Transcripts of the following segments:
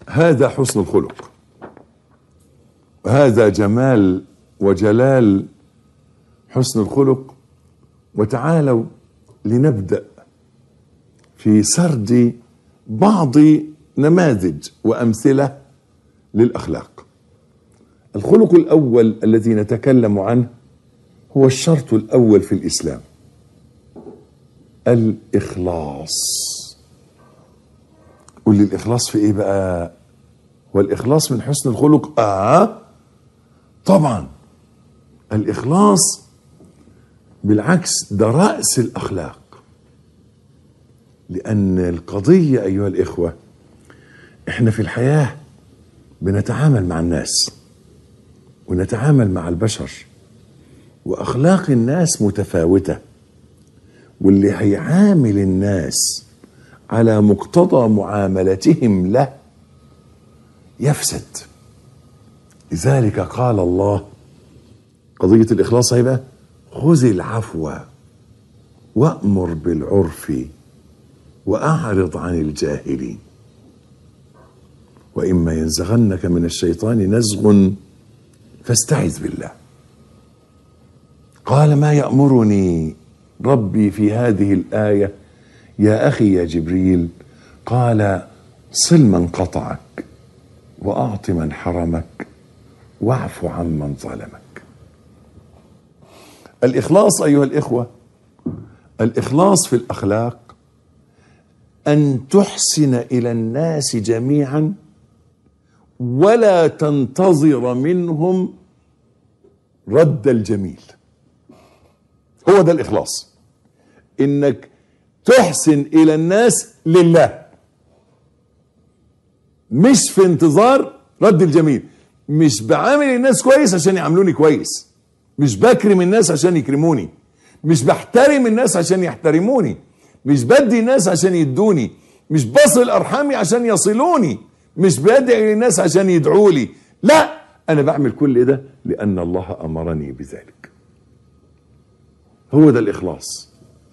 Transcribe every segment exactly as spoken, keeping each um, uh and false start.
هذا حسن الخلق، هذا جمال وجلال حسن الخلق. وتعالوا لنبدأ في سرد بعض نماذج وأمثلة للأخلاق. الخلق الأول الذي نتكلم عنه هو الشرط الأول في الإسلام، الإخلاص. قل لي الإخلاص في إيه بقى؟ والإخلاص من حسن الخلق؟ آه طبعا الإخلاص بالعكس ده رأس الأخلاق. لأن القضية أيها الإخوة، إحنا في الحياة بنتعامل مع الناس ونتعامل مع البشر، وأخلاق الناس متفاوتة، واللي هيعامل الناس على مقتضى معاملتهم له يفسد. لذلك قال الله قضية الإخلاص هيبقى خذ العفو وأمر بالعرف وأعرض عن الجاهلين وإما ينزغنك من الشيطان نزغ فاستعذ بالله. قال ما يأمرني ربي في هذه الآية يا أخي يا جبريل؟ قال صل من قطعك وأعط من حرمك واعف عمن ظلمك. الإخلاص أيها الإخوة، الإخلاص في الأخلاق أن تحسن إلى الناس جميعا ولا تنتظر منهم رد الجميل. هو ده الإخلاص، إنك تحسن إلى الناس لله، مش في انتظار رد الجميل. مش بعامل الناس كويس عشان يعاملوني كويس، مش بكرم الناس عشان يكرموني، مش بحترم الناس عشان يحترموني، مش بدي الناس عشان يدوني، مش بصل أرحامي عشان يصلوني، مش بدعي للناس عشان يدعوا لي. لا، أنا بعمل كل ده لأن الله أمرني بذلك. هو ده الإخلاص.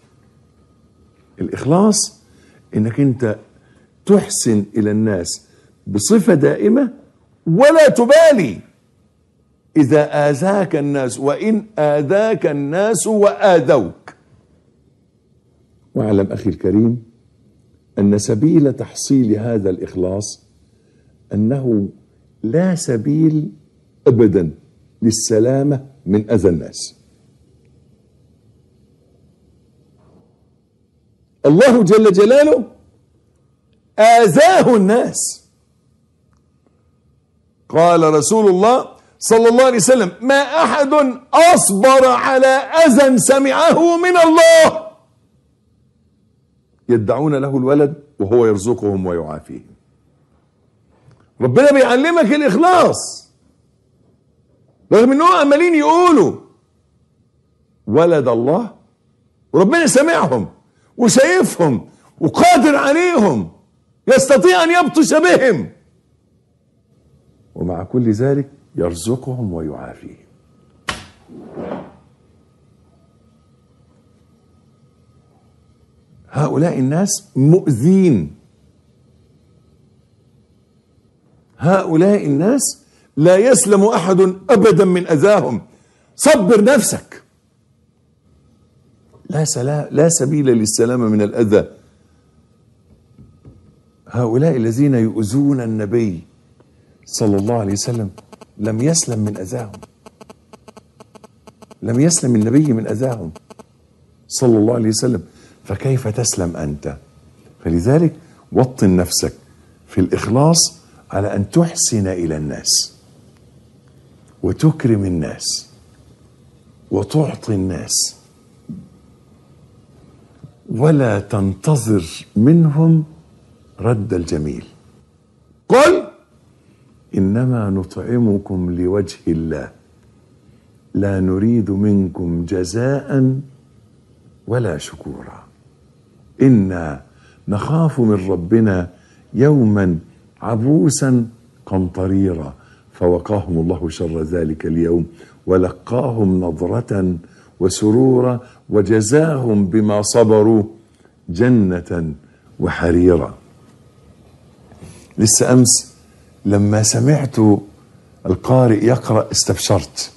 الإخلاص إنك أنت تحسن إلى الناس بصفة دائمة ولا تبالي إذا آذاك الناس، وإن آذاك الناس وآذوك. واعلم أخي الكريم أن سبيل تحصيل هذا الإخلاص أنه لا سبيل أبدا للسلامة من أذى الناس. الله جل جلاله آذاه الناس. قال رسول الله صلى الله عليه وسلم ما أحد أصبر على أذى سمعه من الله يدعون له الولد وهو يرزقهم ويعافيهم. ربنا بيعلمك الإخلاص رغم أنهم عمالين يقولوا ولد الله، وربنا سمعهم وشايفهم وقادر عليهم، يستطيع أن يبطش بهم، ومع كل ذلك يرزقهم ويعافيهم. هؤلاء الناس مؤذين، هؤلاء الناس لا يسلم أحد أبدا من أذاهم. صبر نفسك، لا سلام، لا سبيل للسلامة من الأذى. هؤلاء الذين يؤذون النبي صلى الله عليه وسلم لم يسلم من أذاهم، لم يسلم النبي من أذاهم صلى الله عليه وسلم، فكيف تسلم أنت؟ فلذلك وطن نفسك في الإخلاص على أن تحسن إلى الناس وتكرم الناس وتعطي الناس ولا تنتظر منهم رد الجميل. قل إنما نطعمكم لوجه الله لا نريد منكم جزاء ولا شكورا إنا نخاف من ربنا يوما عبوسا قمطريرا فوقاهم الله شر ذلك اليوم ولقاهم نضرة وسرورا وجزاهم بما صبروا جنة وحريرا. لسه أمس لما سمعت القارئ يقرأ استبشرت.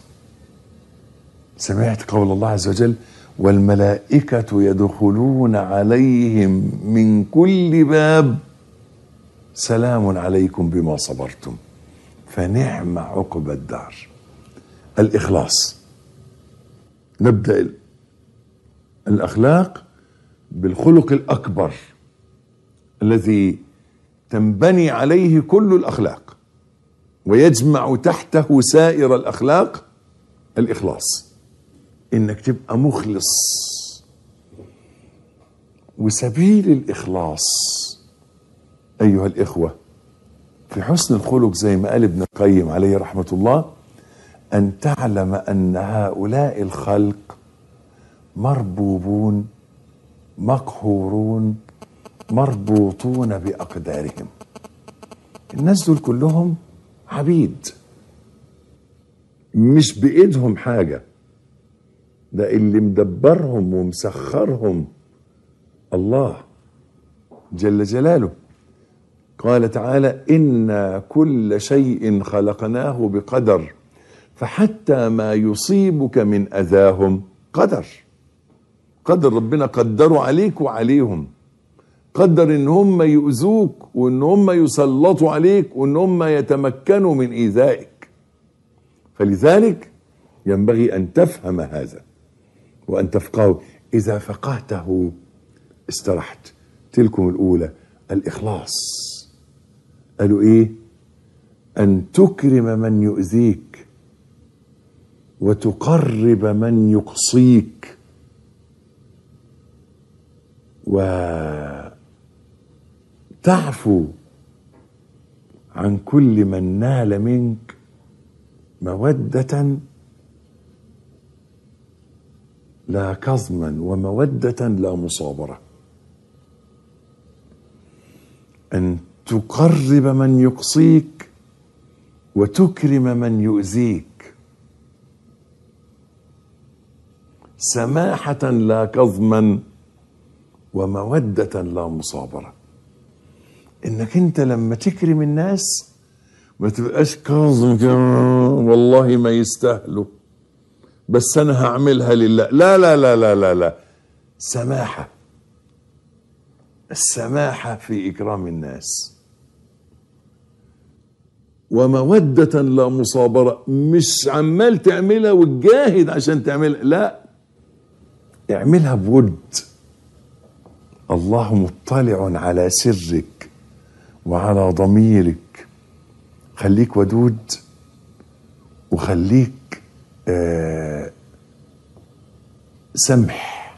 سمعت قول الله عز وجل: والملائكة يدخلون عليهم من كل باب سلام عليكم بما صبرتم فنعم عقبى الدار. الإخلاص. نبدأ الأخلاق بالخلق الأكبر الذي تنبني عليه كل الأخلاق ويجمع تحته سائر الأخلاق. الإخلاص، إنك تبقى مخلص. وسبيل الإخلاص أيها الإخوة في حسن الخلق زي ما قال ابن القيم عليه رحمة الله: أن تعلم أن هؤلاء الخلق مربوبون مقهورون مربوطون بأقدارهم. الناس دول كلهم عبيد، مش بإيدهم حاجة، ده اللي مدبرهم ومسخرهم الله جل جلاله. قال تعالى: إنا كل شيء خلقناه بقدر فحتى ما يصيبك من أذاهم قدر. قدر ربنا قدروا عليك وعليهم، قدر ان هم يؤذوك وان هم يسلطوا عليك وان هم يتمكنوا من إيذائك. فلذلك ينبغي أن تفهم هذا وأن تفقهه. إذا فقهته استرحت. تلكم الأولى الإخلاص. قالوا إيه؟ أن تكرم من يؤذيك وتقرب من يقصيك وتعفو عن كل من نال منك مودة لا كظما ومودة لا مصابرة. أن تقرب من يقصيك وتكرم من يؤذيك سماحة لا كظما ومودة لا مصابرة. انك انت لما تكرم الناس ما تبقاش كاظم كده والله ما يستاهلوا بس انا هعملها لله. لا لا لا لا لا لا. سماحة. السماحة في إكرام الناس. ومودة لا مصابرة. مش عمال تعملها وتجاهد عشان تعملها، لا، اعملها بود. الله مطلع على سرك وعلى ضميرك. خليك ودود وخليك آه سمح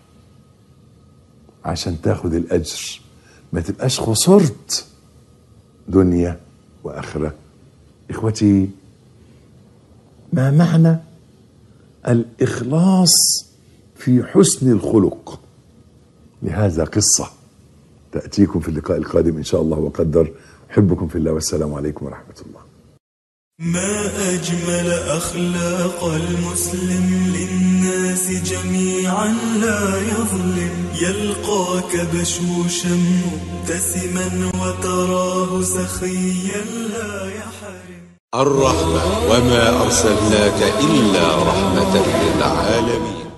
عشان تاخد الأجر. ما تبقاش خسرت دنيا وآخرة. إخوتي، ما معنى الإخلاص في حسن الخلق؟ لهذا قصة تأتيكم في اللقاء القادم إن شاء الله وقدر. أحبكم في الله والسلام عليكم ورحمة الله. ما أجمل أخلاق المسلم للناس جميعا لا يظلم. يلقاك بشوشا مبتسما وتراه سخيا لا يحرم. الرحمة وما أرسلناك إلا رحمة للعالمين.